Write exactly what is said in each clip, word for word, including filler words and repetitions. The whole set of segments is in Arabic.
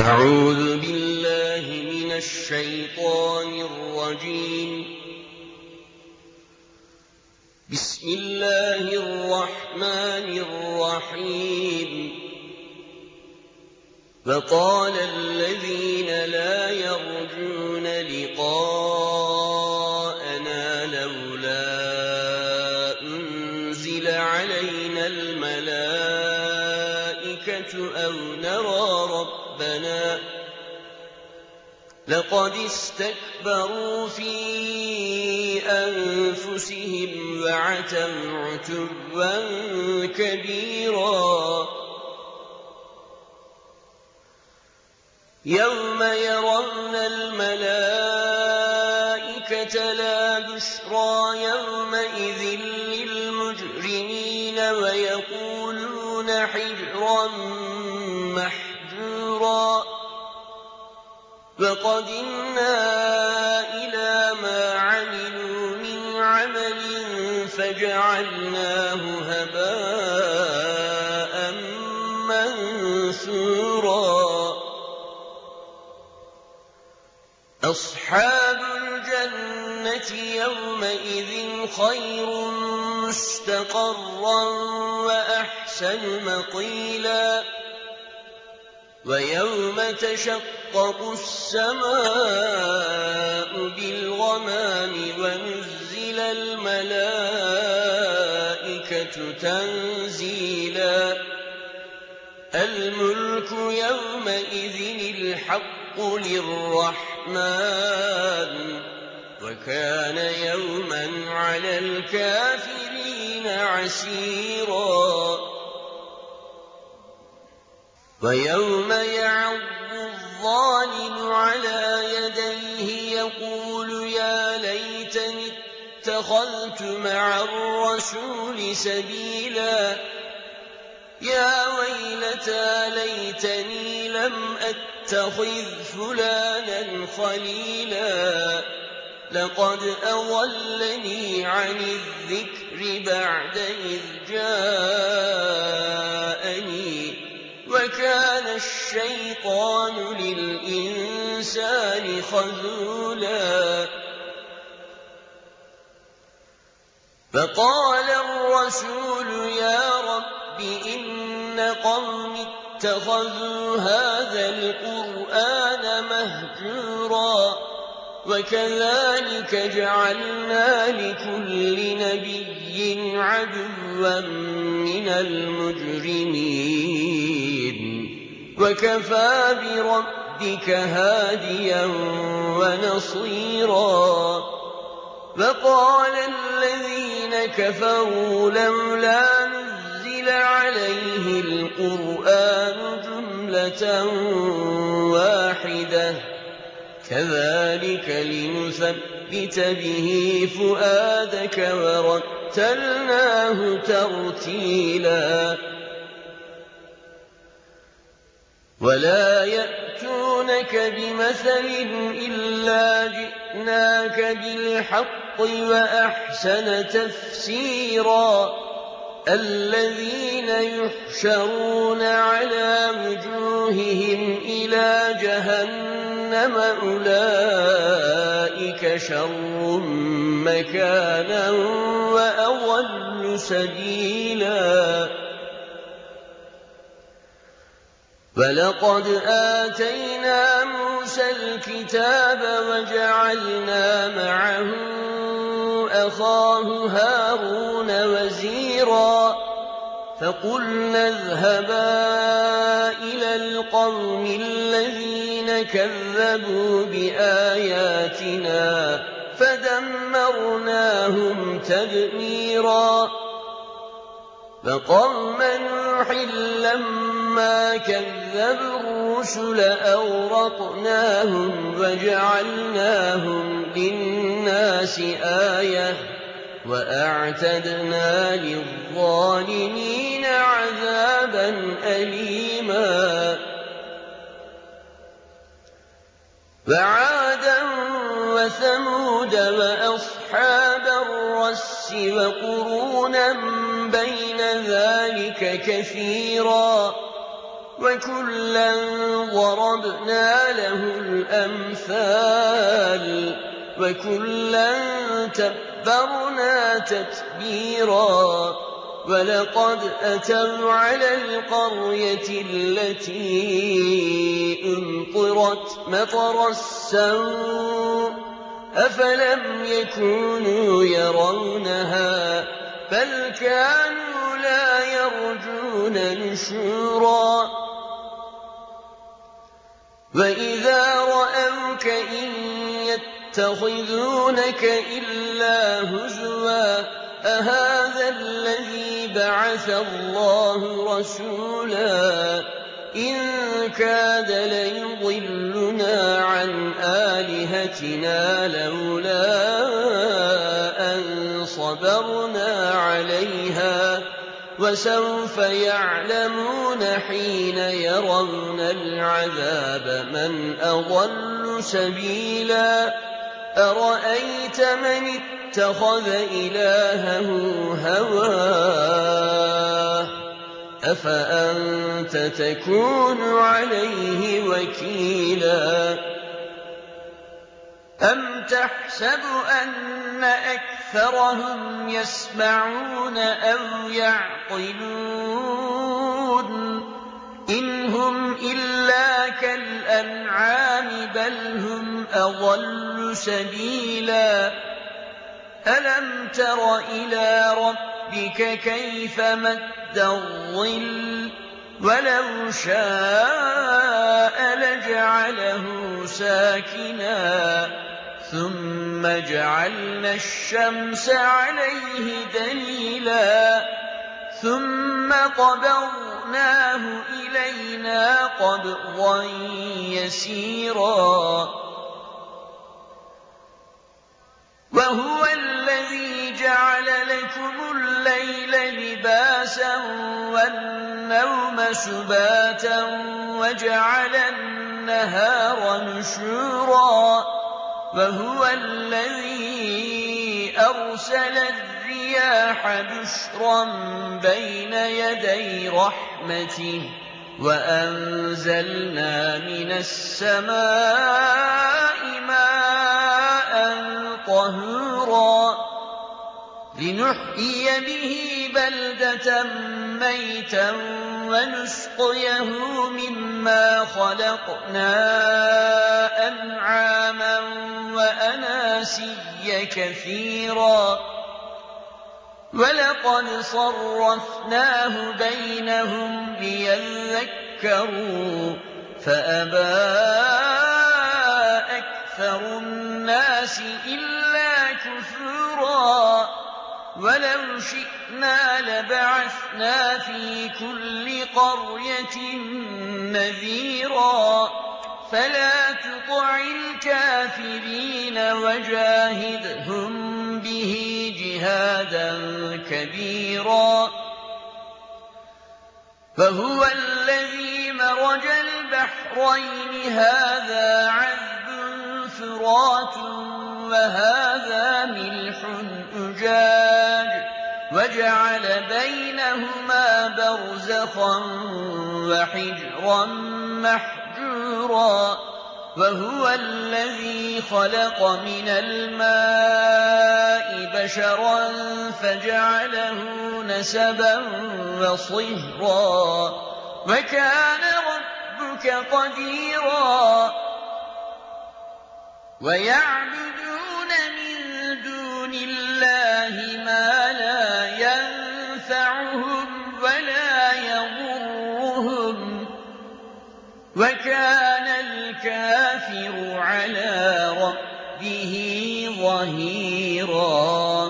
أعوذ بالله من الشيطان الرجيم. بسم الله الرحمن الرحيم. وقال الذين لا يرجون لقاءنا لولا أنزل علينا الملائكة أو نرى ربنا لقد استكبروا في أنفسهم وعتوا عتوا كبيرا. يوم يرون الملائكة لا بشرى يومئذ للمجرمين ويقولون حجرا محجورا. وقدمنا إلى ما عملوا من عمل فجعلناه هباء منثورا. أصحاب الجنة يومئذ خير مستقرا وأحسن مقيلا. ويوم تشقق السماء بالغمام ونزل الملائكة تنزيلا. الملك يومئذ الحق للرحمن وكان يوما على الكافرين عسيرا. ويوم يعض الظالم على يديه يقول يا ليتني اتخذت مع الرسول سبيلا. يا ويلتى ليتني لم أتخذ فلانا خليلا. لقد أضلني عن الذكر بعد إذ جاءني وكان الشيطان للإنسان خذولا. فقال الرسول يا رب إن قومي اتخذوا هذا القرآن مهجورا. وكذلك جعلنا لكل نبي عدوا من المجرمين وكفى بربك هاديا ونصيرا. وقال الذين كفروا لولا نزل عليه القرآن جملة واحدة كذلك لنثبت به فؤادك ورتلناه ترتيلا. ولا يأتونك بمثل إلا جئناك بالحق وأحسن تفسيرا. الذين يحشرون على وجوههم إلى جهنم أولئك شر مكانا وأضل سبيلا. ولقد آتينا موسى الكتاب وجعلنا معه أخاه هارون وزيرا. فقلنا اذهبا إلى القوم الذين كذبوا بآياتنا فدمرناهم تدميرا. فقوم نوح لما كذبوا الرسل أورقناهم وجعلناهم للناس آية وأعتدنا للظالمين عذابا أليما. وعادا وثمود وأصحاب الرس وقرونا بين ذلك كثيرا. وكلا ضربنا له الأمثال وكلا تبرنا تتبيرا ولقد أتوا على القرية التي أمطرت مطر السوء أفلم يكونوا يرونها بل كانوا لا يرجون نشورا وإذا رأوك إن يتخذونك إلا هزوا أهذا الذي بعث الله رسولا إن كاد ليضلنا عن آلهتنا لولا أن صبرنا عليها وسوف يعلمون حين يرون العذاب من أضل سبيلا أرأيت من اتخذ إلهه هواه أفأنت تكون عليه وكيلا أم تحسب أن أكثرهم يسمعون أو يعقلون إن هم إلا كالأنعام بل هم أضل سبيلا ألم تر إلى ربك كيف مد الظل ولو شاء لجعله ساكنا ثم جعلنا الشمس عليه دليلا ثم قبضناه إلينا قبضا يسيرا وهو الذي جعل لكم الليل لباسا والنوم سباتا وجعل النهار نشورا وهو الذي أرسل الرياح بشرا بين يدي رحمته وأنزلنا من السماء ماء طهورا لنحيي به بلدة ميتا ونسقيه مما خلقنا أنعاما وأناسيا كثيرا ولقد صرفناه بينهم ليذكروا فأبى أكثر الناس إلا كفورا ولو شئنا لبعثنا في كل قرية نذيرا فلا تطع الكافرين وجاهدهم به جهادا كبيرا فهو الذي مرج البحرين هذا عذب فرات وهذا ملح أجاج وجعل بينهما برزخا وحجرا محجورا وهو الذي خلق من الماء بشرا فجعله نسبا وصهرا وكان ربك قديرا ويعبدون من دون الله ما لا ينفعهم ولا يضرهم وكان الكافر على ربه ظهيرا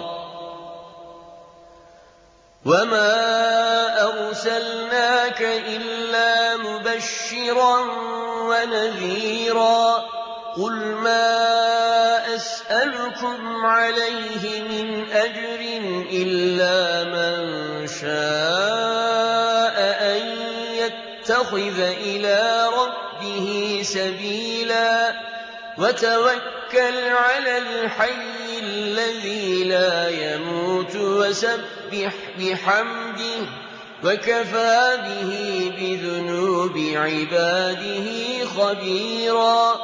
وما أرسلناك إلا مبشرا ونذيرا قل ما أسألكم عليه من أجر إلا من شاء أن يتخذ إلى ربه سبيلا وتوكل على الحي الذي لا يموت وسبح بحمده وكفى به بذنوب عباده خبيرا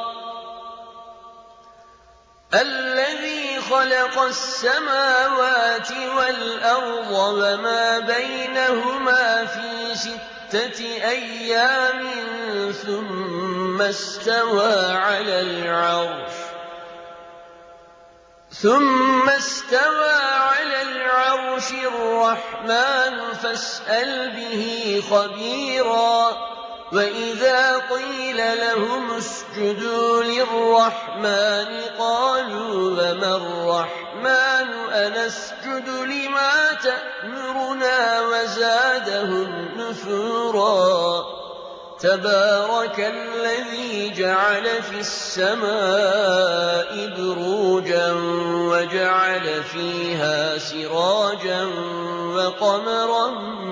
الذي خلق السماوات والأرض وما بينهما في ستة أيام ثم استوى على العرش ثم استوى على العرش الرحمن فاسأل به خبيرا وإذا قيل لهم اسجدوا للرحمن قالوا وما الرحمن أنسجد لما تأمرنا وزادهم نفورا تبارك الذي جعل في السماء بروجا وجعل فيها سراجا وقمرا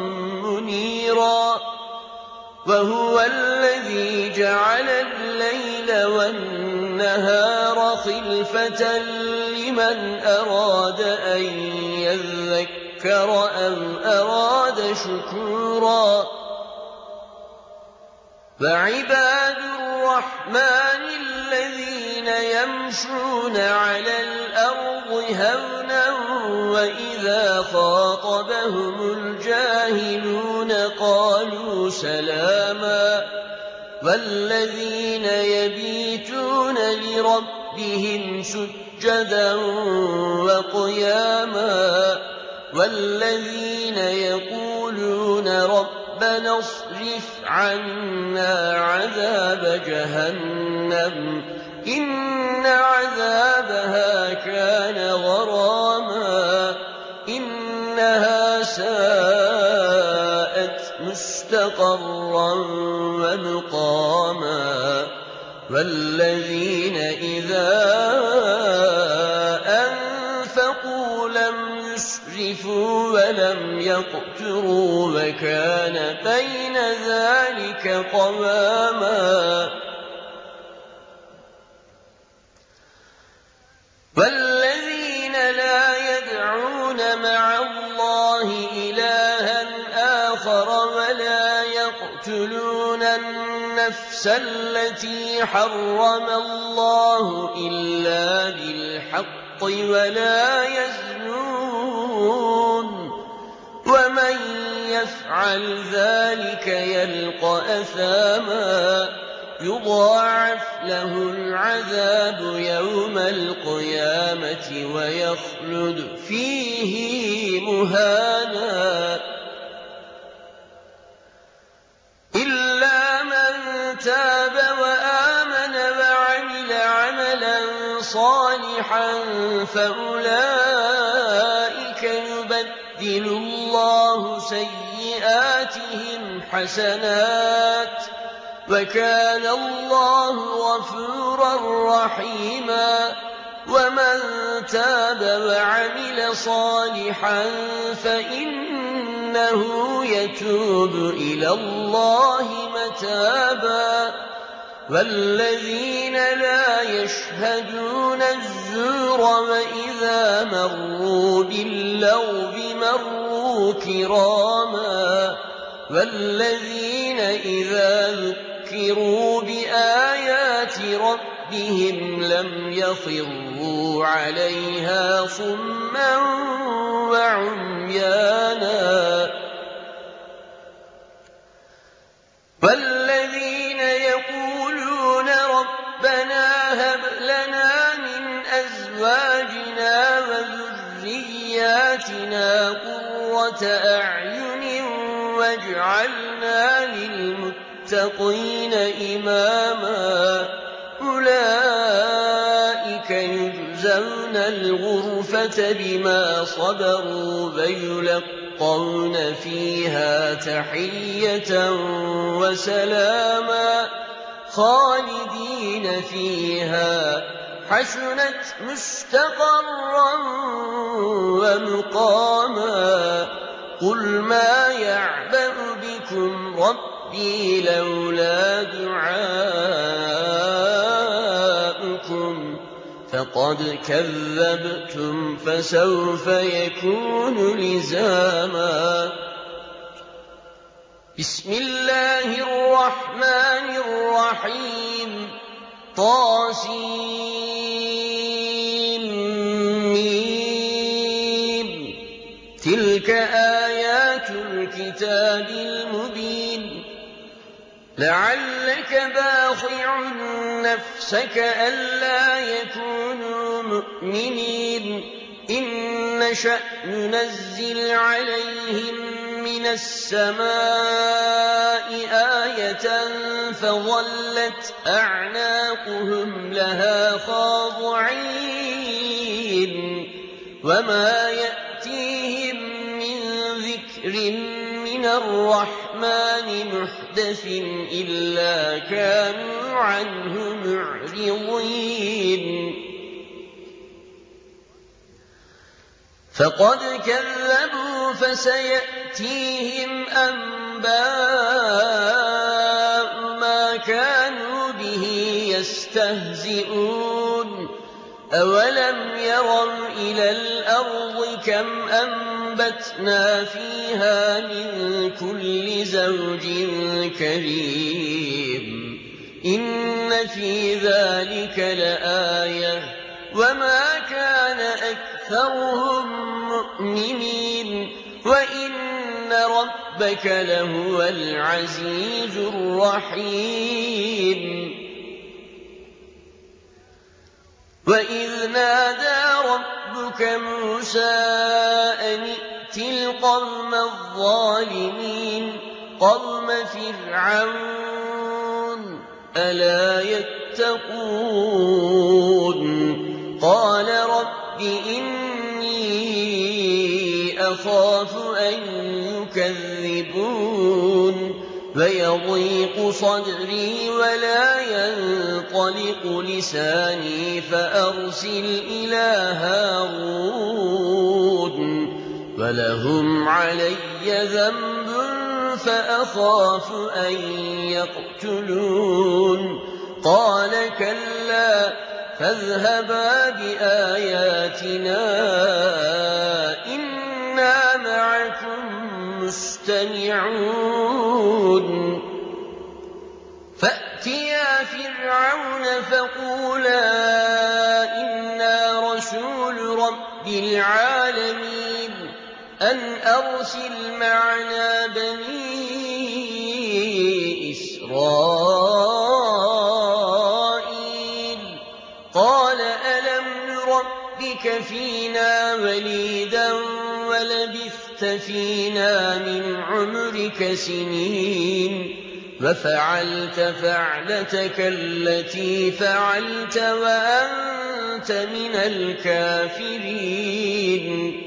منيرا وهو الذي جعل الليل والنهار خلفة لمن أراد أن يذكر أو أراد شكورا وعباد الرحمن الذين يمشون على الأرض هونا وإذا خاطبهم الجاهلون قالوا سلاما والذين يبيتون لربهم سجدا وقياما والذين يقولون ربنا اصرف عنا عذاب جهنم إن عذابها كان غراما إنها ساءت مستقرا ومقاما والذين إذا أنفقوا لم يسرفوا ولم يقتروا وكان بين ذلك قواما والذين لا يدعون مع الله إلها آخر ولا يقتلون النفس التي حرم الله إلا بالحق ولا يزنون ومن يفعل ذلك يلقى أثاما يضاعف له العذاب يوم القيامة ويخلد فيه مهانا إلا من تاب وآمن وعمل عملا صالحا فأولئك يبدل الله سيئاتهم حسنات وكان الله غفورا رحيما ومن تاب وعمل صالحا فإنه يتوب إلى الله متابا والذين لا يشهدون الزور وإذا مروا باللغو مروا كراما والذين إذا ذكروا بآيات ربهم لم يخروا عليها صما وعميانا والذين يقولون ربنا هب لنا من أزواجنا وذرياتنا قرة أعين واجعلنا للمتقين إماما أولئك يجزون الغرفة بما صبروا ويلقون فيها تحية وسلاما خالدين فيها حسنت مستقرا ومقاما قل ما يعبأ بكم ربي لولا دعاؤكم فقد كذبتم فسوف يكون لزاما بسم الله الرحمن الرحيم طاسيم ميم تلك آيات الكتاب المبين لعلك باخع نفسك ألا يكونوا مؤمنين إن نشأ ننزل عليهم من السماء آية فظلت أعناقهم لها خاضعين وما يأتيهم من ذكر من الرحمن محدث إلا كانوا عنه معرضين فقد كذبوا فسيأتيهم أنباء ما كانوا به يستهزئون أولم يروا إلى الأرض كم أنبتنا فيها من كل زوج كريم إن في ذلك لآية وما كان أكثرهم مؤمنين وإن ربك لهو العزيز الرحيم وإذ نادى ربك موسى أن ائت القوم الظالمين قوم فرعون ألا يتقون قال رب إني أخاف أن يكذبون ويضيق صدري ولا ينطلق لساني فأرسل إلى هارون ولهم علي ذنب فأخاف أن يقتلون قال كلا فاذهبا بآياتنا إنا معكم مستمعون فأتيا فرعون فقولا إنا رسول رب العالمين أن أرسل معنا بني إسرائيل قال ألم نربك فينا وليدا ولبثت فينا من عمرك سنين وفعلت فعلتك التي فعلت وأنت من الكافرين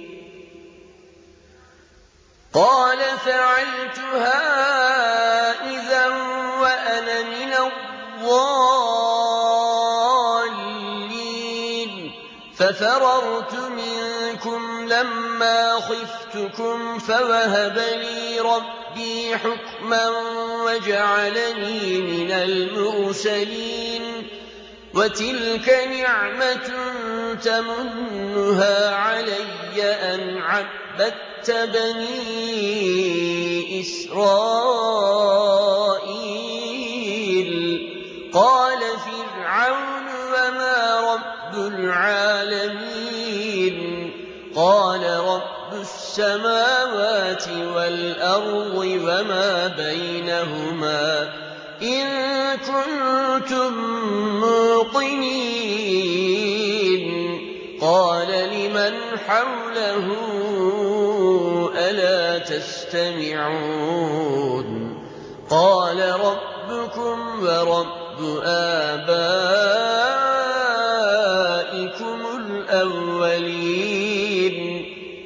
قال فعلتها إذا وأنا من الضالين ففررت منكم لما خفتكم فوهب لي ربي حكما وجعلني من المرسلين وتلك نعمة تمنها علي أن عبدت بني إسرائيل قال فرعون وما رب العالمين قال رب السماوات والأرض وما بينهما إن كنتم موقنين قال لمن حوله ألا تستمعون قال ربكم ورب آبائكم الأولين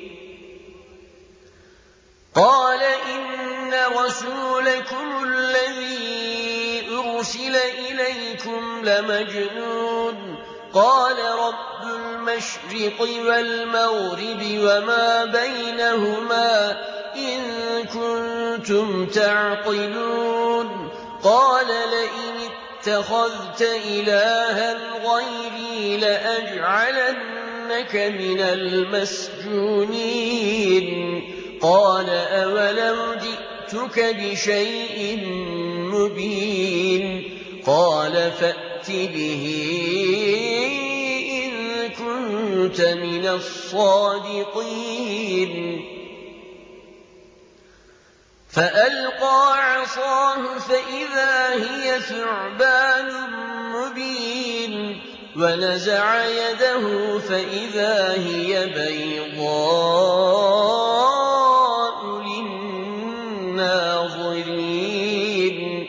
قال إن رسولكم الذي أرسل إليكم لمجنون قال رب المشرق والمغرب وما بينهما إن كنتم تعقلون قال لئن اتخذت إلها غيري لأجعلنك من المسجونين قال أولو جئتك جِئْتُكَ بِشَيْءٍ مُّبِينٍ قَالَ فَأْتِ بِهِ إِن كُنتَ مِنَ الصَّادِقِينَ فَأَلْقَىٰ عَصَاهُ فَإِذَا هِيَ ثُعْبَانٌ مُّبِينٌ وَنَزَعَ يَدَهُ فَإِذَا هِيَ بَيْضَاءُ لِلنَّاظِرِينَ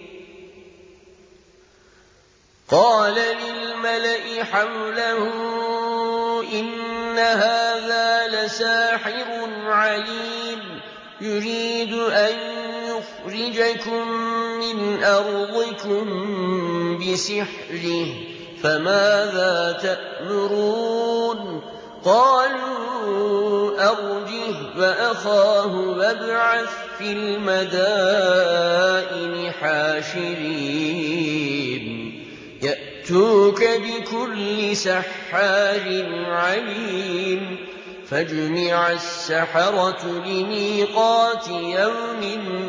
قَالَ لِلْمَلَإِ حَوْلَهُ إِنَّ هَٰذَا لَسَاحِرٌ عَلِيمٌ يُرِيدُ أَن يُخْرِجَكُم مِّنْ أَرْضِكُم بِسِحْرِهِ فَمَاذَا تَأْمُرُونَ قَالُوا أَرْجِهْ وَأَخَاهُ وَابْعَثْ فِي الْمَدَائِنِ حَاشِرِينَ يَأْتُوكَ بِكُلِّ سَحَّارٍ عَلِيمٍ فَجُمِعَ السَّحَرَةُ لِمِيقَاتِ يَوْمٍ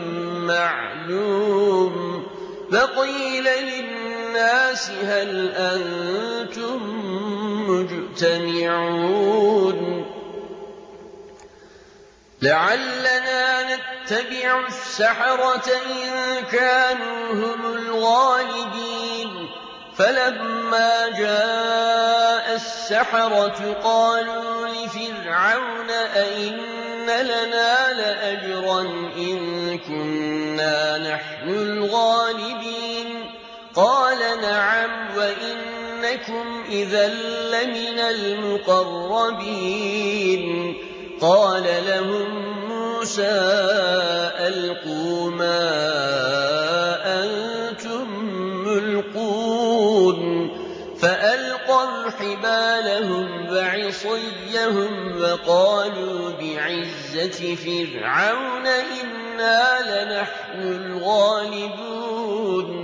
مَّعْلُومٍ وَقِيلَ لِلنَّاسِ هَلْ أَنتُم مُّجْتَمِعُونَ لَعَلَّنَا نَتَّبِعُ السَّحَرَةَ إِن كَانُوا هُمُ الْغَالِبِينَ فَلَمَّا جَاءَ السَّحَرَةُ قَالُوا لِفِرْعَوْنَ أَئِنَّ لَنَا لَأَجْرًا إِن كُنَّا نَحْنُ الْغَالِبِينَ قَالَ نَعَمْ وَإِنَّكُمْ إِذًا لَّمِنَ الْمُقَرَّبِينَ قَالَ لَهُم مُّوسَىٰ أَلْقُوا مَا أَنتُم مُّلْقُونَ فَأَلْقَوْا حِبَالَهُمْ وَعِصِيَّهُمْ وَقَالُوا بِعِزَّةِ فِرْعَوْنَ إِنَّا لَنَحْنُ الْغَالِبُونَ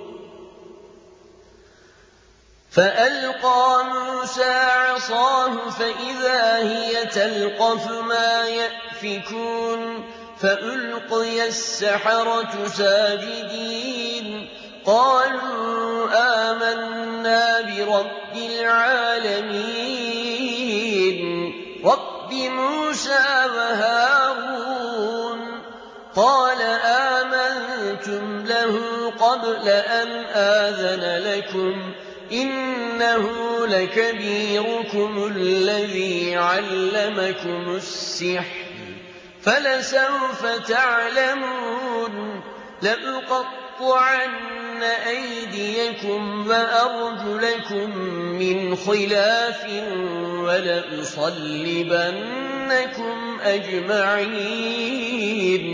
فَأَلْقَىٰ مُوسَىٰ عَصَاهُ فَإِذَا هِيَ تَلْقَفُ مَا يَأْفِكُونَ فَأُلْقِيَ السَّحَرَةُ سَاجِدِينَ قَالُوا آمَنَّا بِرَبِّ الْعَالَمِينَ رَبِّ مُوسَىٰ وَهَارُونَ قَالَ آمَنتُمْ لَهُ قَبْلَ أَنْ آذَنَ لَكُمْ إِنَّهُ لَكَبِيرُكُمُ الَّذِي عَلَّمَكُمُ السِّحْرَ فَلَسَوْفَ تَعْلَمُونَ لَأُقَطِّعَنَّ أَيْدِيَكُمْ وَأَرْجُلَكُم مِّنْ خِلَافٍ وَلَأُصَلِّبَنَّكُمْ أَجْمَعِينَ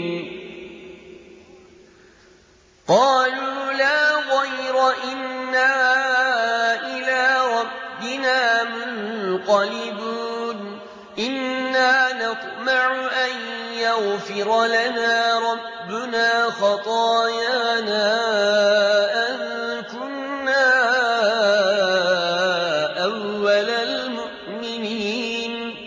قَالُوا لَا ضَيْرَ إِنَّا إِلَىٰ رَبِّنَا مُنقَلِبُونَ إِنَّا نَطْمَعُ أَن يَغْفِرَ لَنَا رَبُّنَا خَطَايَانَا أَن كُنَّا أَوَّلَ الْمُؤْمِنِينَ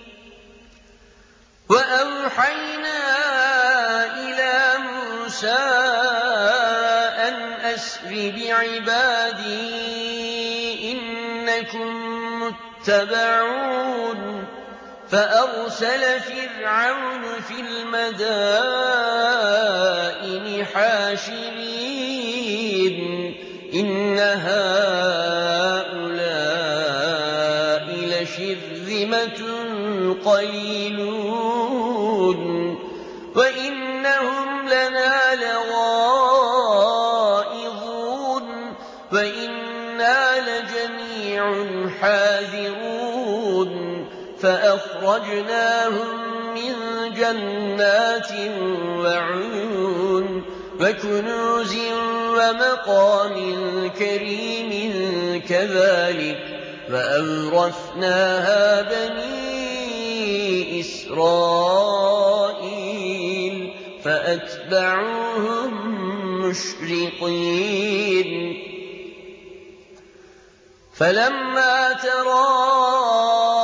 وَأَوْحَيْنَا إِلَىٰ مُوسَىٰ أَنْ أَسْرِ بِعِبَادِي إِنَّكُم مُّتَّبَعُونَ فَأَرْسَلَ فِرْعَوْنُ فِي الْمَدَائِنِ حَاشِرِينَ إِنَّ هَٰؤُلَاءِ لَشِرْذِمَةٌ قَلِيلُونَ وَإِنَّهُمْ لَنَا لَغَائِظُونَ وَإِنَّا لَجَمِيعٌ حَاذِرُونَ فَأَخْرَجْنَاهُم مِّن جَنَّاتٍ وَعُيُونٍ وَكُنُوزٍ وَمَقَامٍ كَرِيمٍ كَذَٰلِكَ وَأَوْرَثْنَاهَا بَنِي إِسْرَائِيلَ فَأَتْبَعُوهُم مُّشْرِقِينَ فَلَمَّا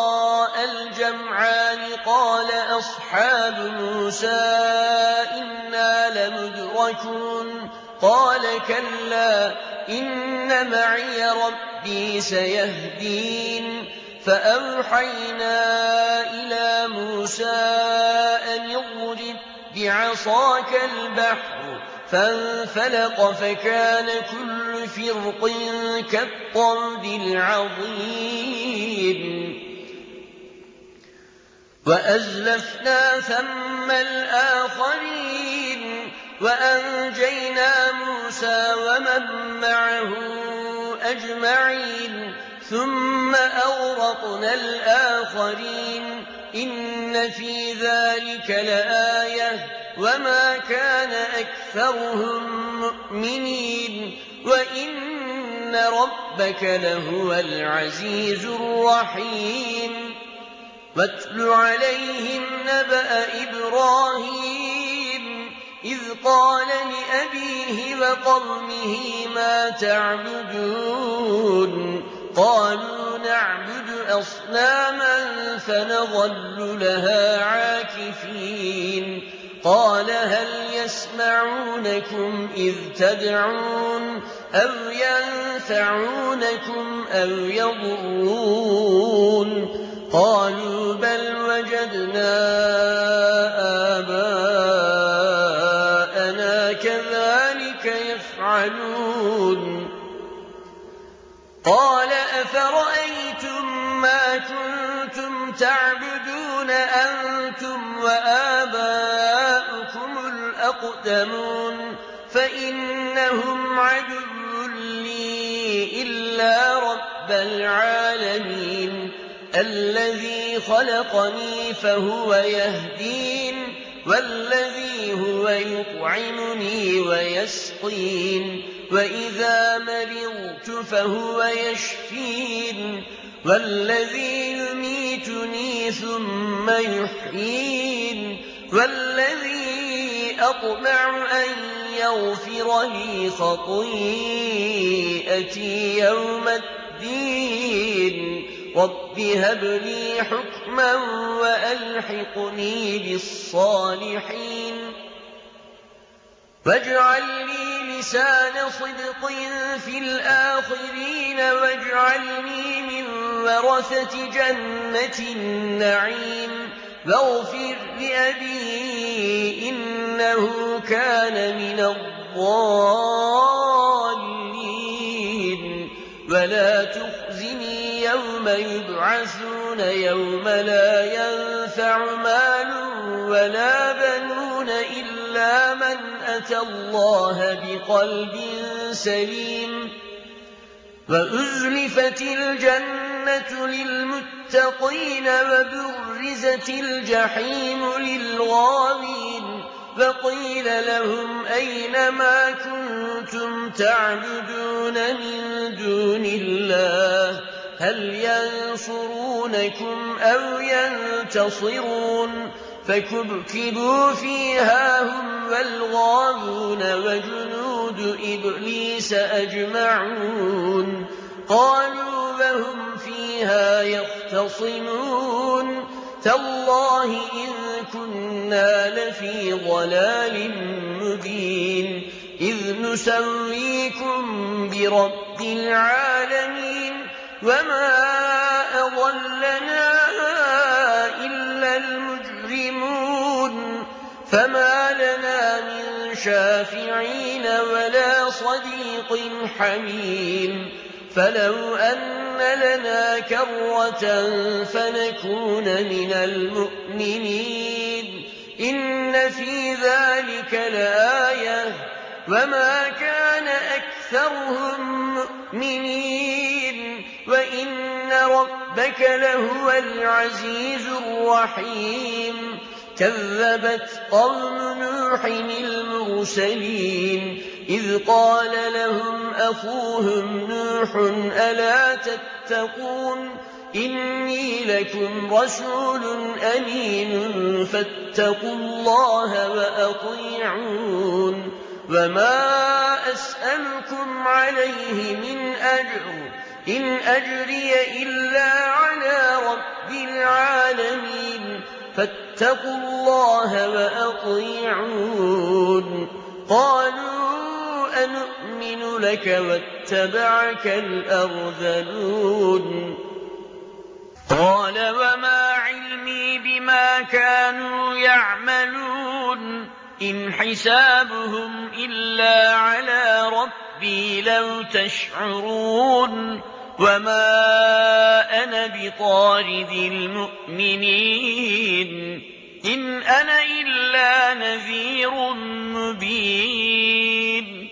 تَرَاءَى الْجَمْعَانِ قَالَ أَصْحَابُ مُوسَىٰ إِنَّا لَمُدْرَكُونَ قَالَ كَلَّا إِنَّ مَعِيَ رَبِّي سَيَهْدِينِ فَأَوْحَيْنَا إِلَىٰ مُوسَىٰ أَنِ اضْرِب بِّعَصَاكَ الْبَحْرَ فَانفَلَقَ فَكَانَ كُلُّ فِرْقٍ كَالطَّوْدِ الْعَظِيمِ وَأَزْلَفْنَا ثَمَّ الْآخَرِينَ وَأَنجَيْنَا مُوسَىٰ وَمَن مَّعَهُ أَجْمَعِينَ ثُمَّ أَغْرَقْنَا الْآخَرِينَ إِنَّ فِي ذَٰلِكَ لَآيَةً وَمَا كَانَ أَكْثَرُهُم مُّؤْمِنِينَ وَإِنَّ رَبَّكَ لَهُوَ الْعَزِيزُ الرَّحِيمُ وَاتْلُ عَلَيْهِمْ نَبَأَ إِبْرَاهِيمَ إِذْ قَالَ لِأَبِيهِ وَقَوْمِهِ مَا تَعْبُدُونَ قَالُوا نَعْبُدُ أَصْنَامًا فَنَظَلُّ لَهَا عَاكِفِينَ قَالَ هَلْ يَسْمَعُونَكُمْ إِذْ تَدْعُونَ أَوْ يَنفَعُونَكُمْ أَوْ يَضُرُّونَ قَالُوا بَلْ وَجَدْنَا آبَاءَنَا كَذَٰلِكَ يَفْعَلُونَ قَالَ أَفَرَأَيْتُم مَّا كُنتُمْ تَعْبُدُونَ أَنتُمْ وَآبَاؤُكُمُ الْأَقْدَمُونَ فَإِنَّهُمْ عَدُوٌّ لِّي إِلَّا رَبَّ الْعَالَمِينَ الَّذِي خَلَقَنِي فَهُوَ يَهْدِينِ وَالَّذِي هُوَ يُطْعِمُنِي وَيَسْقِينِ وَإِذَا مَرِضْتُ فَهُوَ يَشْفِينِ وَالَّذِي يُمِيتُنِي ثُمَّ يُحْيِينِ وَالَّذِي أَطْمَعُ أَن يَغْفِرَ لِي خَطِيئَتِي يَوْمَ الدِّينِ رَبِّ هَبْ لِي حُكْمًا وَأَلْحِقْنِي بِالصَّالِحِينَ وَاجْعَل لِّي لِسَانَ صِدْقٍ فِي الْآخِرِينَ وَاجْعَلْنِي مِن وَرَثَةِ جَنَّةِ النَّعِيمِ وَاغْفِرْ لِأَبِي إِنَّهُ كَانَ مِنَ الضَّالِّينَ وَلَا تُخْزِنِي يَوْمَ يُبْعَثُونَ يَوْمَ لَا يَنفَعُ مَالٌ وَلَا بَنُونَ إِلَّا مَنْ أَتَى اللَّهَ بِقَلْبٍ سَلِيمٍ وَأُزْلِفَتِ الْجَنَّةُ لِلْمُتَّقِينَ وَبُرِّزَتِ الْجَحِيمُ لِلْغَاوِينَ وَقِيلَ لَهُمْ أَيْنَ مَا كُنتُمْ تَعْبُدُونَ مِن دُونِ اللَّهِ هَلْ يَنصُرُونَكُمْ أَوْ يَنتَصِرُونَ فَكُبْكِبُوا فِيهَا هُمْ وَالْغَاوُونَ وَجُنُودُ إِبْلِيسَ أَجْمَعُونَ قَالُوا وَهُمْ فِيهَا يَخْتَصِمُونَ تَاللَّهِ إِن كُنَّا لَفِي ضَلَالٍ مُّبِينٍ إِذْ نُسَوِّيكُم بِرَبِّ الْعَالَمِينَ وَمَا أَضَلَّنَا إِلَّا الْمُجْرِمُونَ فَمَا لَنَا مِن شَافِعِينَ وَلَا صَدِيقٍ حَمِيمٍ فَلَوْ أَنَّ لَنَا كَرَّةً فَنَكُونَ مِنَ الْمُؤْمِنِينَ إِنَّ فِي ذَلِكَ لَآيَةً وَمَا كَانَ أَكْثَرُهُم مُّؤْمِنِينَ وَإِنَّ رَبَّكَ لَهُوَ الْعَزِيزُ الرَّحِيمُ كَذَّبَتْ قَوْمُ نُوحٍ الْمُرْسَلِينَ إِذْ قَالَ لَهُمْ أَخُوهُمْ نُوحٌ أَلَا تَتَّقُونَ إِنِّي لَكُمْ رَسُولٌ أَمِينٌ فَاتَّقُوا اللَّهَ وَأَطِيعُونِ وَمَا أَسْأَلُكُمْ عَلَيْهِ مِنْ أَجْرٍ إِنْ أَجْرِيَ إِلَّا عَلَىٰ رَبِّ الْعَالَمِينَ فَاتَّقُوا اللَّهَ وَأَطِيعُونِ قالوا أنؤمن لك واتبعك الأرذلون قال وما علمي بما كانوا يعملون إن حسابهم إلا على ربي لو تشعرون وما أنا بطارد المؤمنين إن أنا إلا نذير مبين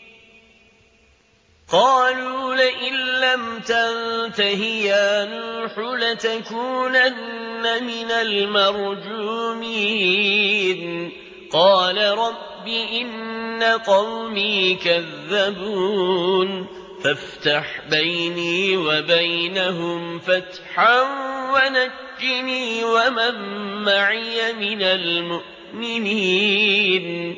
قالوا لئن لم تنته يا نوح لتكونن من المرجومين قال رب إن قومي كذبون فافتح بيني وبينهم فتحا ونجني ومن معي من المؤمنين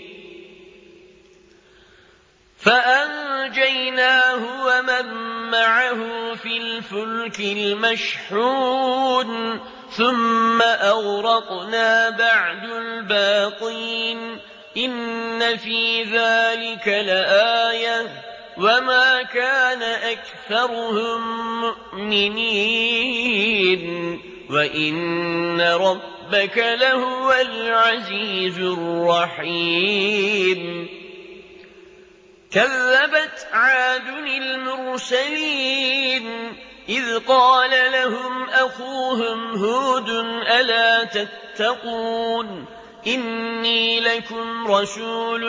فأنجيناه ومن معه في الفلك المشحون ثم أغرقنا بعد الباقين إن في ذلك لآية وما كان أكثرهم مؤمنين وإن ربك لهو العزيز الرحيم كذبت عاد المرسلين إذ قال لهم أخوهم هود ألا تتقون إني لكم رسول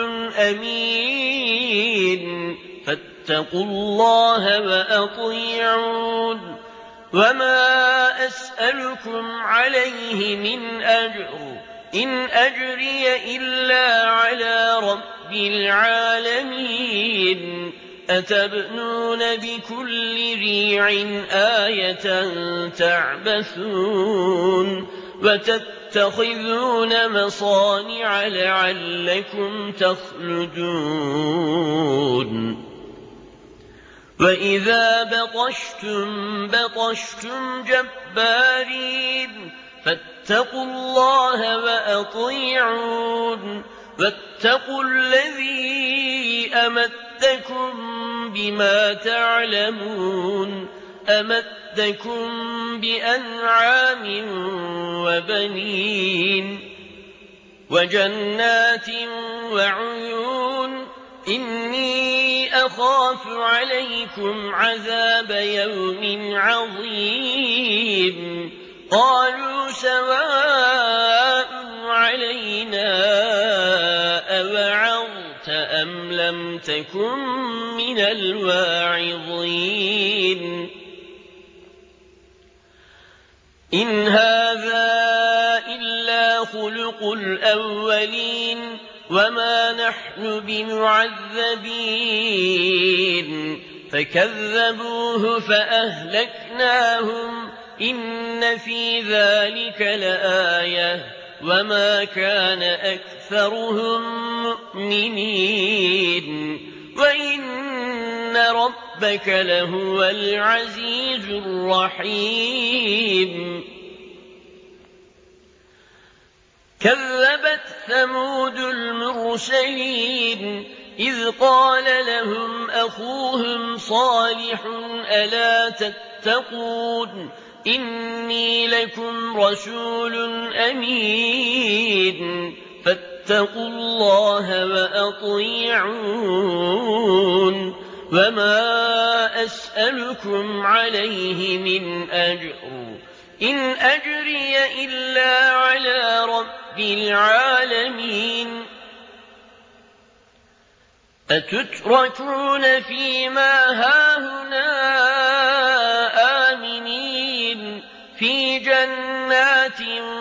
أمين فاتقوا الله وأطيعون وما أسألكم عليه من أجر إن أجري إلا على رب العالمين أتبنون بكل ريع آية تعبثون وتتخذون مصانع لعلكم تخلدون وإذا بطشتم بطشتم جبارين فاتقوا الله وأطيعون واتقوا الذي أمدكم بما تعلمون أمدكم بأنعام وبنين وجنات وعيون إني أخاف عليكم عذاب يوم عظيم قالوا سواء علينا أوعظت أم لم تكن من الواعظين إن هذا إلا خلق الأولين وما نحن بمعذبين فكذبوه فأهلكناهم إن في ذلك لآية وما كان أكثرهم مؤمنين وإن ربك لهو العزيز الرحيم كذبت ثمود المرسلين إذ قال لهم أخوهم صالح ألا تتقون إني لكم رسول أمين فاتقوا الله وأطيعون وما أسألكم عليه من أجر إن أجري إلا على رب العالمين أتتركون فيما هاهنا آمنين في جنات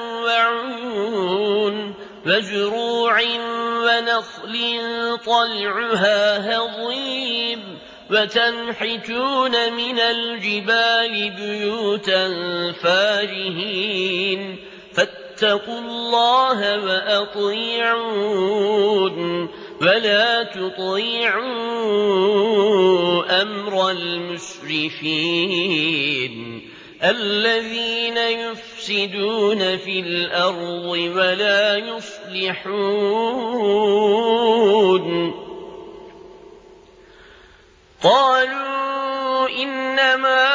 وعيون وزروع ونخل طلعها هضيم وتنحتون من الجبال بيوتا فارهين فاتقوا الله وأطيعون ولا تطيعوا أمر المسرفين الذين يفسدون في الأرض ولا يصلحون قالوا إنما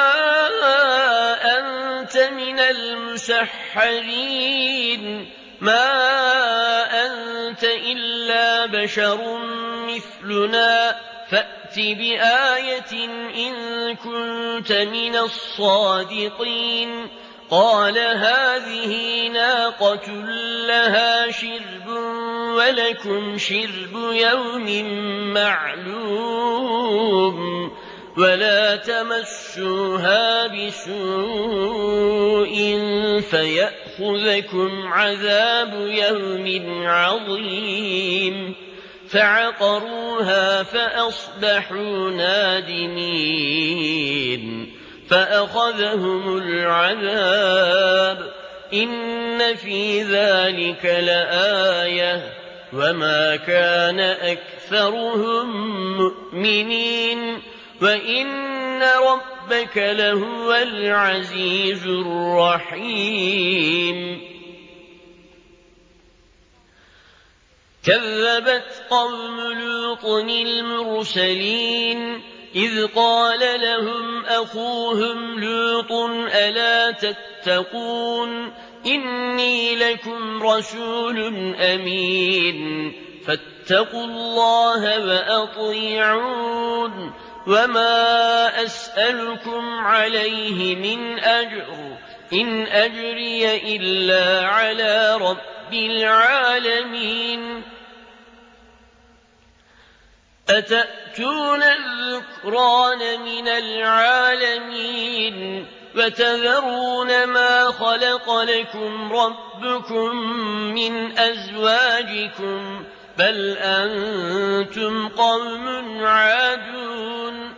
أنت من المسحرين ما أنت إلا بشر مثلنا فأت بآية إن كنت من الصادقين قال هذه ناقة لها شرب ولكم شرب يوم معلوم ولا تمسوها بسوء فيأخذكم عذاب يوم عظيم فعقروها فأصبحوا نادمين فأخذهم العذاب إن في ذلك لآية وما كان أكثرهم مؤمنين وإن ربك لهو العزيز الرحيم كذبت قوم لوط المرسلين إذ قال لهم أخوهم لوط ألا تتقون إني لكم رسول أمين فاتقوا الله وأطيعون وما أسألكم عليه من أجر إن أجري إلا على رب العالمين أتأتون الذكران من العالمين وتذرون ما خلق لكم ربكم من أزواجكم بل أنتم قوم عادون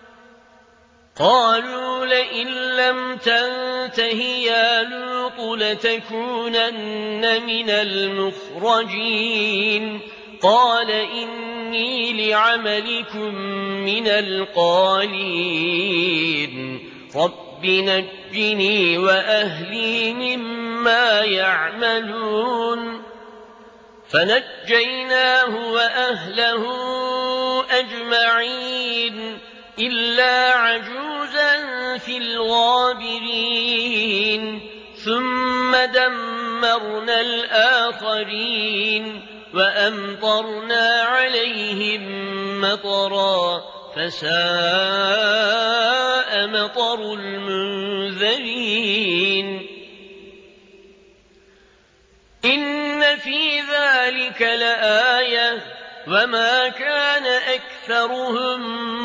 قالوا لئن لم تنته يا لوط لتكونن من المخرجين قال إني لعملكم من القالين رب نجني وأهلي مما يعملون فنجيناه وأهله أجمعين إلا عجوزا في الغابرين ثم دمرنا الآخرين وأمطرنا عليهم مطرا فساء مطر المنذرين إن في ذلك لآية وما كان أكثرهم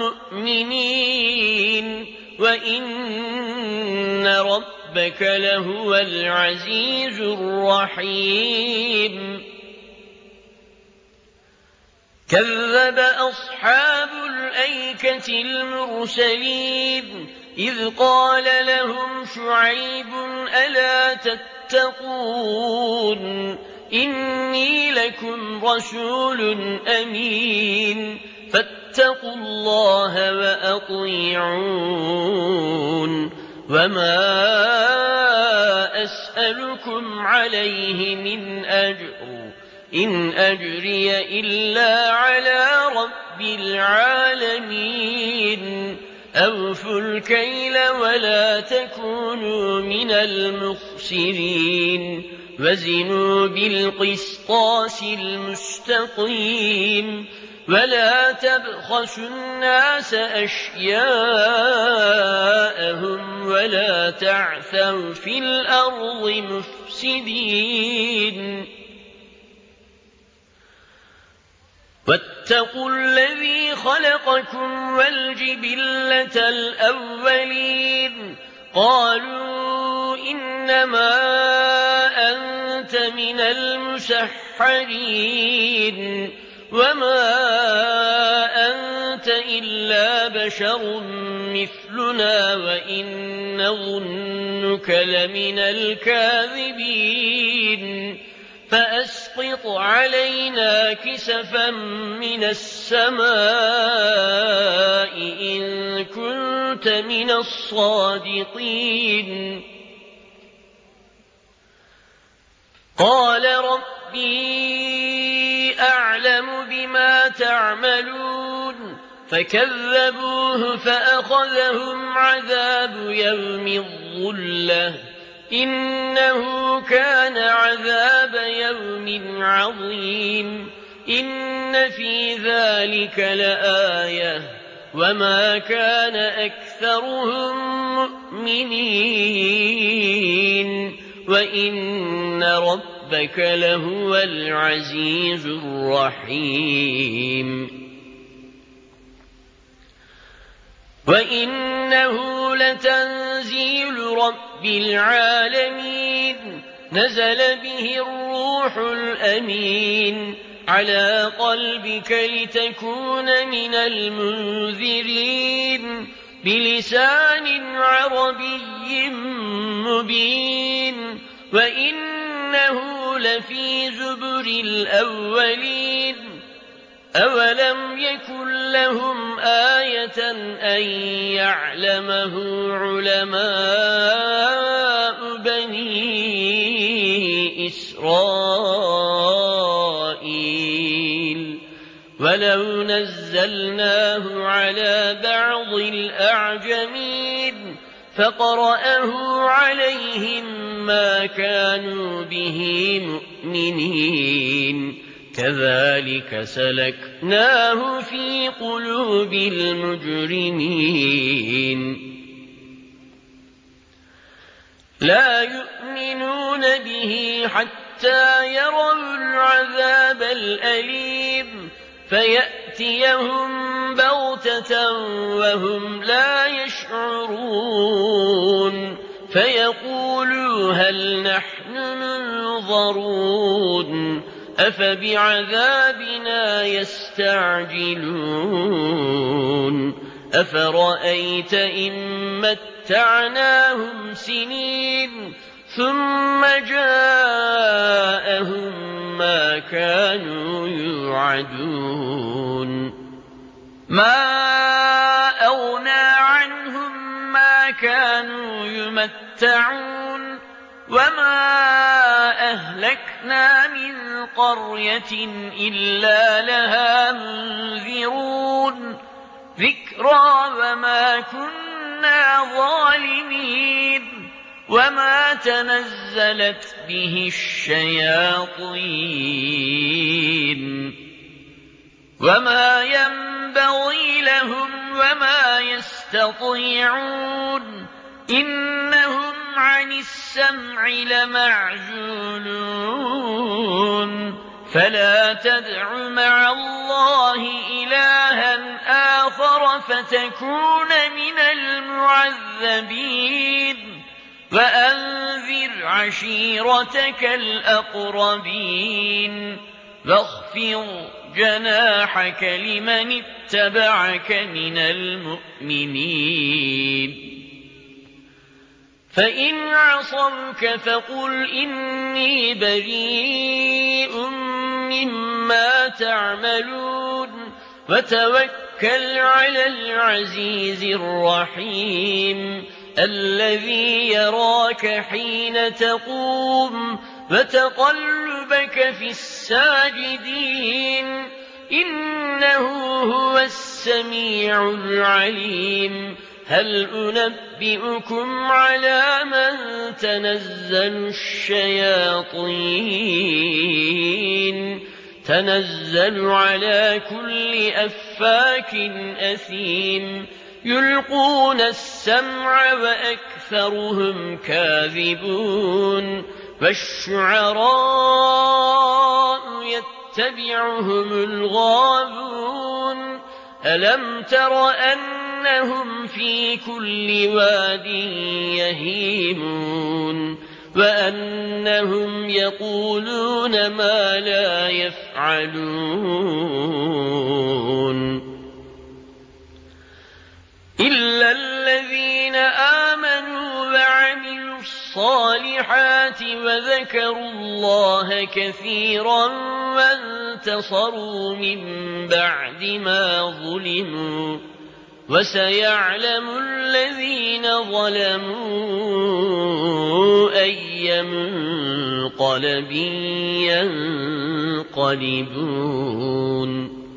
مؤمنين وإن ربك لهو العزيز الرحيم كذب أصحاب الأيكة المرسلين إذ قال لهم شعيب ألا تتقون إني لكم رسول أمين فاتقوا الله وأطيعون وما أسألكم عليه من أجر إن أجري إلا على رب العالمين أوفوا الكيل ولا تكونوا من المخسرين وزنوا بالقسطاس المستقيم ولا تبخسوا الناس أشياءهم ولا تعثوا في الأرض مفسدين واتقوا الذي خلقكم والجبلة الأولين قالوا إنما أنت من المسحرين وما أنت إلا بشر مثلنا وإن ظنك لمن الكاذبين فأسقط أسقط علينا كسفا من السماء إن كنت من الصادقين قال ربي أعلم بما تعملون فكذبوه فأخذهم عذاب يوم الظلة إنه كان عذاب يوم عظيم إن في ذلك لآية وما كان أكثرهم مؤمنين وإن ربك لهو العزيز الرحيم وإنه لتنزيل رب العالمين نزل به الروح الأمين على قلبك لتكون من المنذرين بلسان عربي مبين وإنه لفي زبر الأولين أولم يكن لهم آية أن يعلمه علماء بني إسرائيل ولو نزلناه على بعض الأعجمين فقرأه عليهم ما كانوا به مؤمنين كذلك سلكناه في قلوب المجرمين لا يؤمنون به حتى يروا العذاب الأليم فيأتيهم بغتة وهم لا يشعرون فيقولوا هل نحن منظرون أفبعذابنا يستعجلون أفرأيت إن متعناهم سنين ثم جاءهم ما كانوا يوعدون ما أغنى عنهم ما كانوا يمتعون وما أهلكنا من قرية إلا لها منذرون ذكرى وما كنا ظالمين وما تنزلت به الشياطين وما ينبغي لهم وما يستطيعون إنهم عن السمع لمعزولون فلا تدع مع الله إلها آخر فتكون من المعذبين وأنذر عشيرتك الأقربين واخفض جناحك لمن اتبعك من المؤمنين فإن عصوك فقل إني بريء مما تعملون وتوكل على العزيز الرحيم الذي يراك حين تقوم وتقلبك في الساجدين إنه هو السميع العليم هل أنبئكم على من تنزل الشياطين تنزل على كل أفاك أثيم يلقون السمع وأكثرهم كاذبون والشعراء يتبعهم الغاوون ألم تر أنهم في كل واد يهيمون وأنهم يقولون ما لا يفعلون إلا الذين آمنوا وعملوا الصالحات الصالحات وذكروا الله كثيرا وانتصروا من بعد ما ظلموا وسيعلم الذين ظلموا أي منقلب ينقلبون.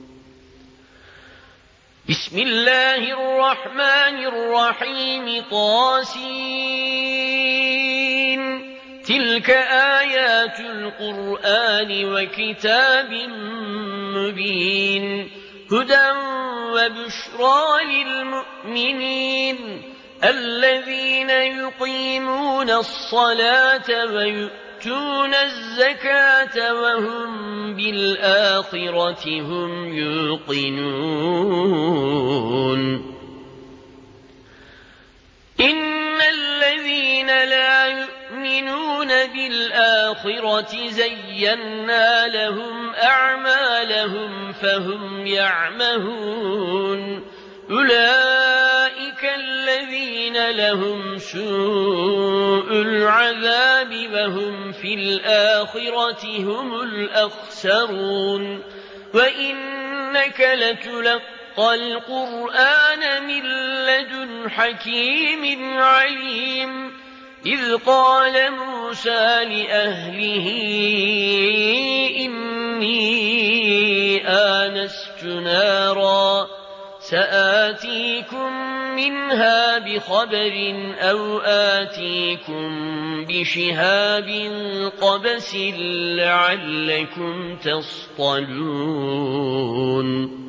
بسم الله الرحمن الرحيم. طاسين. تلك آيات القرآن وكتاب مبين هدى وبشرى للمؤمنين الذين يقيمون الصلاة ويؤتون الزكاة وهم بالآخرة هم يوقنون. إن الذين لا يؤمنون بالآخرة زينا لهم أعمالهم فهم يعمهون. أولئك الذين لهم سوء العذاب وهم في الآخرة هم الأخسرون. وإنك لتلقى القرآن من لدن حكيم عليم. إذ قال موسى لأهله إني آنست نارا سآتيكم منها بخبر أو آتيكم بشهاب قبس لعلكم تصطلون.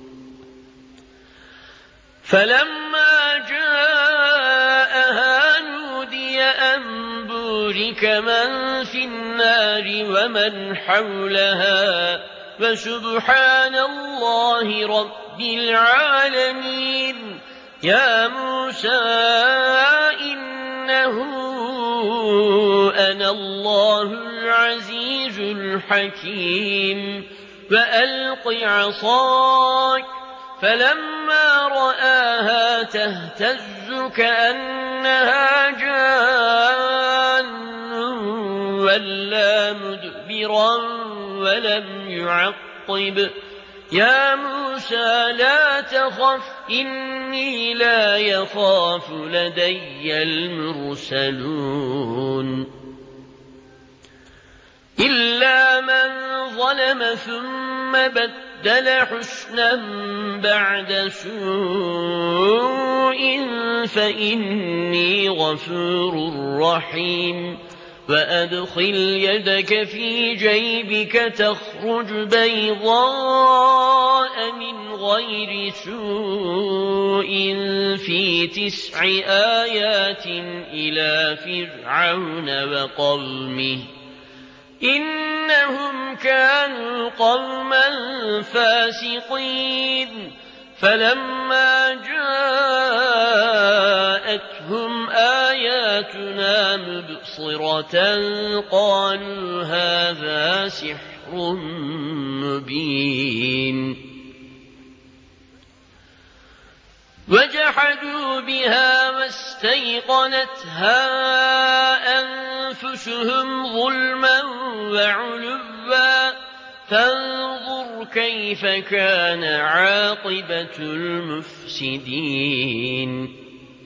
فلما جاءها نودي أن بورك من في النار ومن حولها فسبحان الله رب العالمين. يا موسى إنه أنا الله العزيز الحكيم. فألق عصاك فلما رآها تهتز كأنها جان ولا مدبرا ولم يعقب. يا موسى لا تخف إني لا يخاف لدي المرسلون. إلا من ظلم ثم بدل حسنا بعد سوء فإني غفور رحيم. وأدخل يدك في جيبك تخرج بيضاء من غير سوء في تسع آيات إلى فرعون وقومه إنهم كانوا قوما فاسقين. فلما جاءتهم آياتنا مبصرة قالوا هذا سحر مبين. وجحدوا بها واستيقنتها أنفسهم ظلما وعلوا فانظر كيف كان عاقبة المفسدين.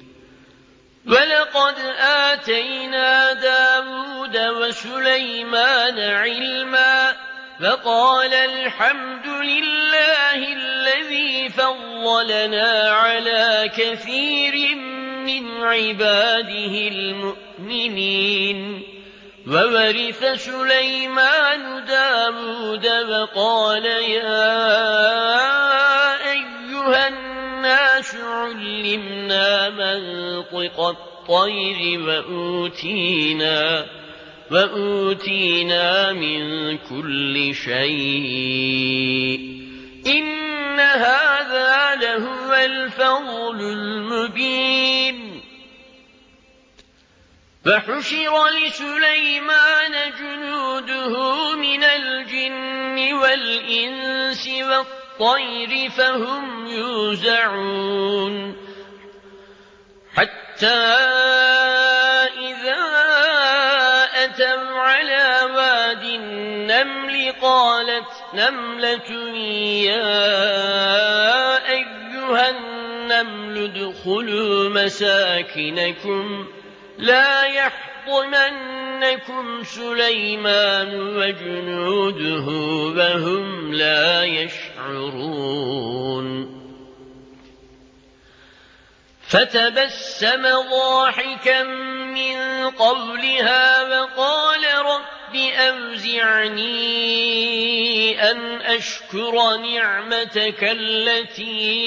ولقد آتينا داود وسليمان علما فقال الحمد لله الذي فضلنا على كثير من عباده المؤمنين. وورث سليمان داود وقال يا أيها الناس علمنا منطق الطير وأوتينا, وأوتينا من كل شيء إن هذا لهو الفضل المبين. فحشر لسليمان جنوده من الجن والإنس والطير فهم يوزعون حتى إذا قالت نملة يا أيها النمل ادخلوا مساكنكم لا يحطمنكم سليمان وجنوده وهم لا يشعرون فتبسم ضاحكا من قولها وقال رب أوزعني أن أشكر نعمتك التي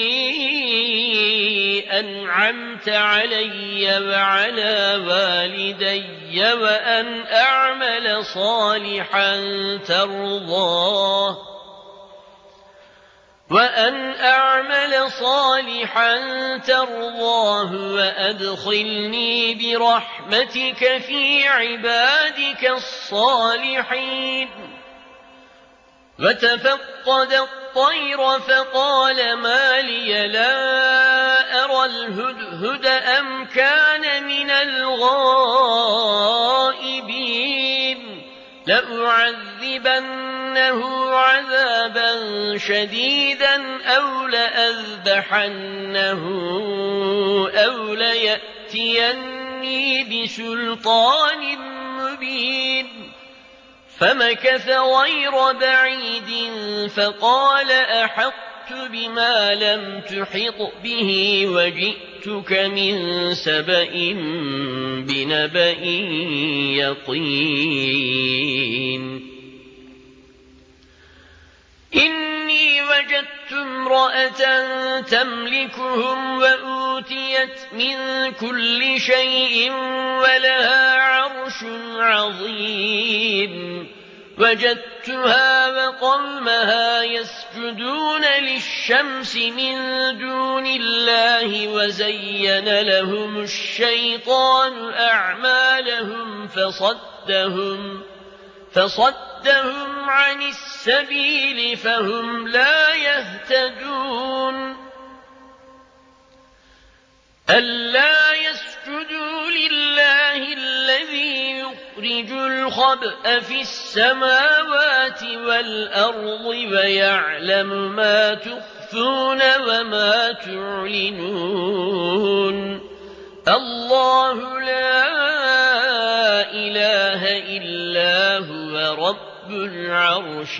أنعمت علي وعلى والدي وأن أعمل صالحا ترضاه وأن أعمل صالحا ترضاه وأدخلني برحمتك في عبادك الصالحين وتفقد الطير فقال ما لي لا أرى الهدهد أم كان من الغائبين لأعذبنه عذابا شديدا أو لأذبحنه أو ليأتيني بسلطان مبين فمكث غير بعيد فقال أحطت بما لم تحط به وجئتك من سبأ بنبأ يقين إني وجدت امرأة تملكهم وأوتيت من كل شيء ولها عرش عظيم وجدتها وقومها يسجدون للشمس من دون الله وزين لهم الشيطان أعمالهم فصدهم فصدهم عن السبيل فهم لا يهتدون ألا يسجدوا لله الذي يخرج الخبأ في السماوات والأرض ويعلم ما تخفون وما تعلنون الله لا إله إلا هو رب العرش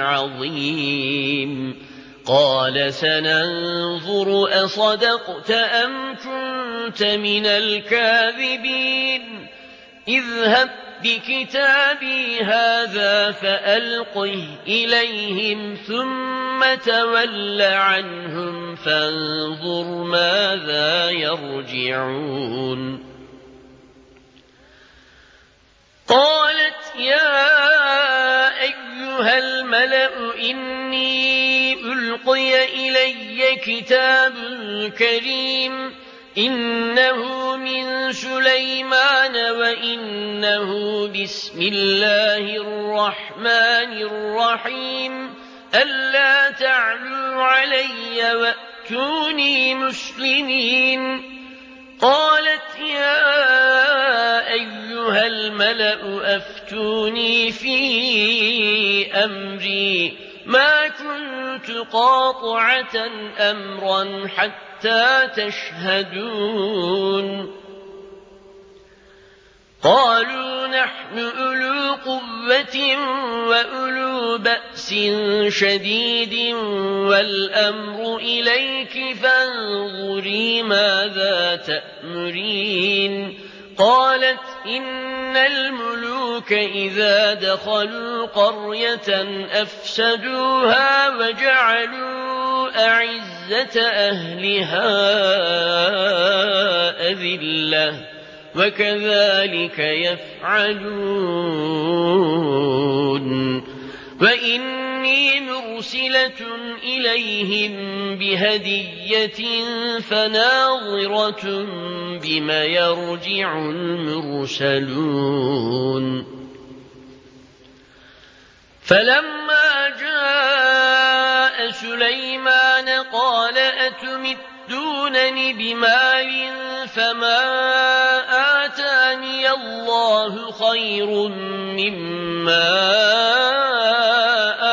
العظيم قال سننظر أصدقت أم كنت من الكاذبين اذهب بكتابي هذا فألقه إليهم ثم تول عنهم فانظر ماذا يرجعون قالت يا أيها الملأ إني ألقي إلي كتاب كريم إنه من سليمان وإنه بسم الله الرحمن الرحيم ألا تعلوا علي وأتوني مسلمين قالت يا أيها الملأ أفتوني في أمري ما كنت قاطعة أمرا حتى تشهدون قالوا نحن أولو قوة وأولو بأس شديد والأمر إليك فانظري ماذا تأمرين قالت إن الملوك إذا دخلوا قرية أفسدوها وجعلوا أعزة أهلها أذلة وكذلك يفعلون وإني مرسلة إليهم بهدية فناظرة بما يرجع المرسلون فلما جاء سليمان قال أتمدونني بمال فما آتاني الله خير مما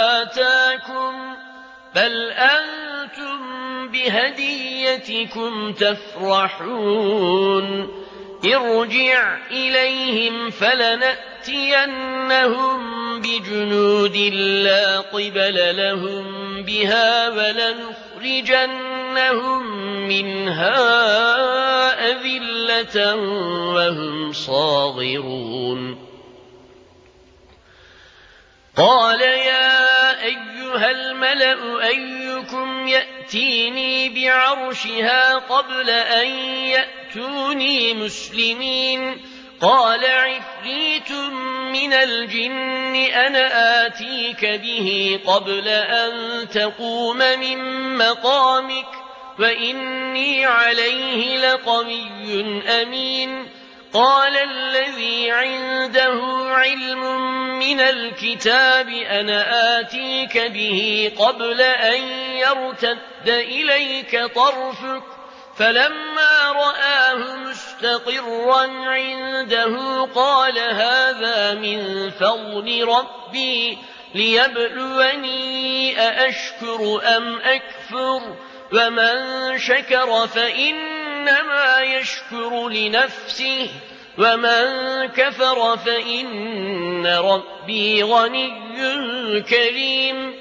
بهديتكم تفرحون ارجع إليهم فلنأتينهم بجنود لا قبل لهم بها ولنخرجنهم منها أذلة وهم صاغرون قال يا أيها الملأ أيكم يأتيني بعرشها قبل أن يأتوني مسلمين قال عفريت من الجن أنا آتيك به قبل أن تقوم من مقامك وإني عليه لقوي أمين قال الذي عنده علم من الكتاب أنا آتيك به قبل أن يرتد إليك طرفك فلما رآه مستقرا عنده قال هذا من فضل ربي ليبلوني أأشكر أم أكفر ومن شكر فإنما يشكر لنفسه ومن كفر فإن ربي غني كريم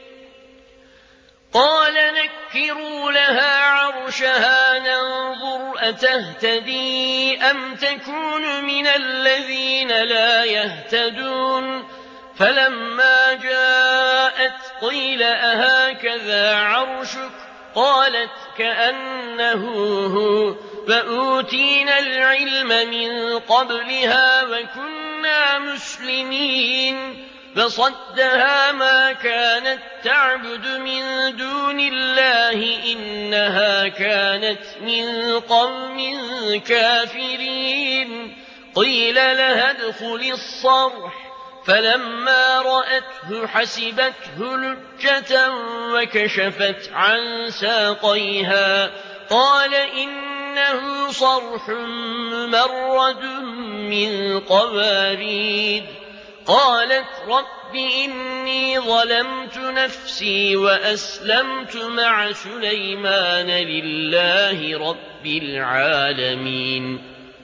قال نكروا لها عرشها ننظر أتهتدي أم تكون من الذين لا يهتدون فلما جاءت قيل أهكذا عرشك قالت كأنه هو فأوتينا العلم من قبلها وكنا مسلمين فصدها ما كانت تعبد من دون الله إنها كانت من قوم كافرين قيل لها ادخل الصرح فلما رأته حسبته لجة وكشفت عن ساقيها قال إنه صرح ممرد من قوارير قالت رب إني ظلمت نفسي وأسلمت مع سليمان لله رب العالمين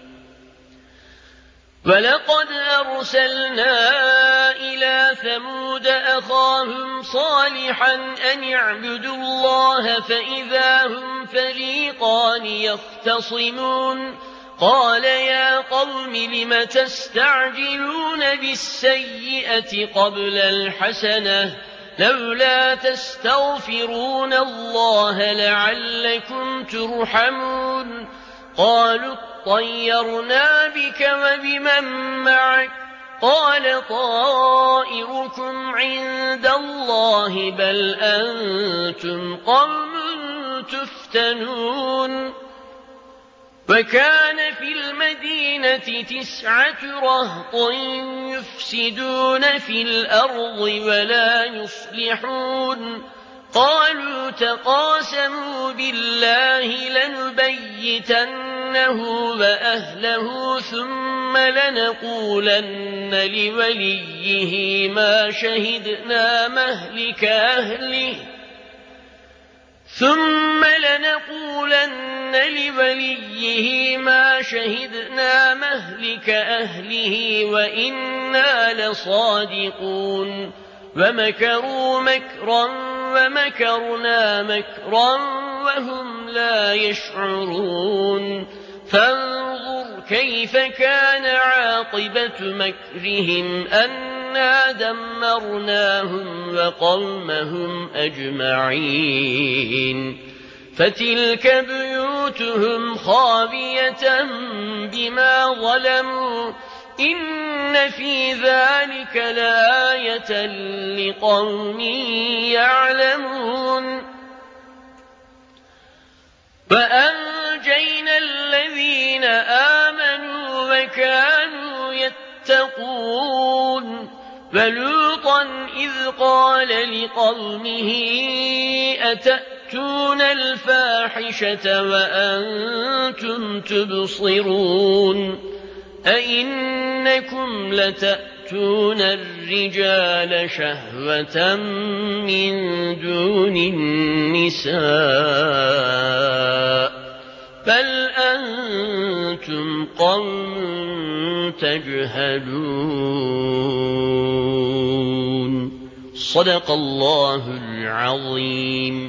ولقد أرسلنا إلى ثمود أخاهم صالحا أن اعبدوا الله فإذا هم فريقان يختصمون قال يا قوم لم تستعجلون بالسيئة قبل الحسنة لولا تستغفرون الله لعلكم ترحمون قالوا طيرنا بك وبمن معك قال طائركم عند الله بل أنتم قوم تفتنون وكان في المدينة تسعة رهط يفسدون في الأرض ولا يصلحون قالوا تقاسموا بالله لنبيتنه وأهله ثم لنقولن لوليه ما شهدنا مهلك أهله ثم لنقولن لوليه ما شهدنا مهلك أهله وإنا لصادقون ومكروا مكرا ومكرنا مكرا وهم لا يشعرون فانظر كيف كان عاقبة مكرهم أنا دمرناهم وقومهم أجمعين فتلك بيوتهم خاوية بما ظلموا إن في ذلك لآية لقوم يعلمون وأنجينا الذين آمنوا وكانوا يتقون ولوطا إذ قال لقومه أتأتون الفاحشة وأنتم تبصرون أئنكم لتأتون تأتون الرجال شهوة من دون النساء بل أنتم قوم تجهلون. صدق الله العظيم.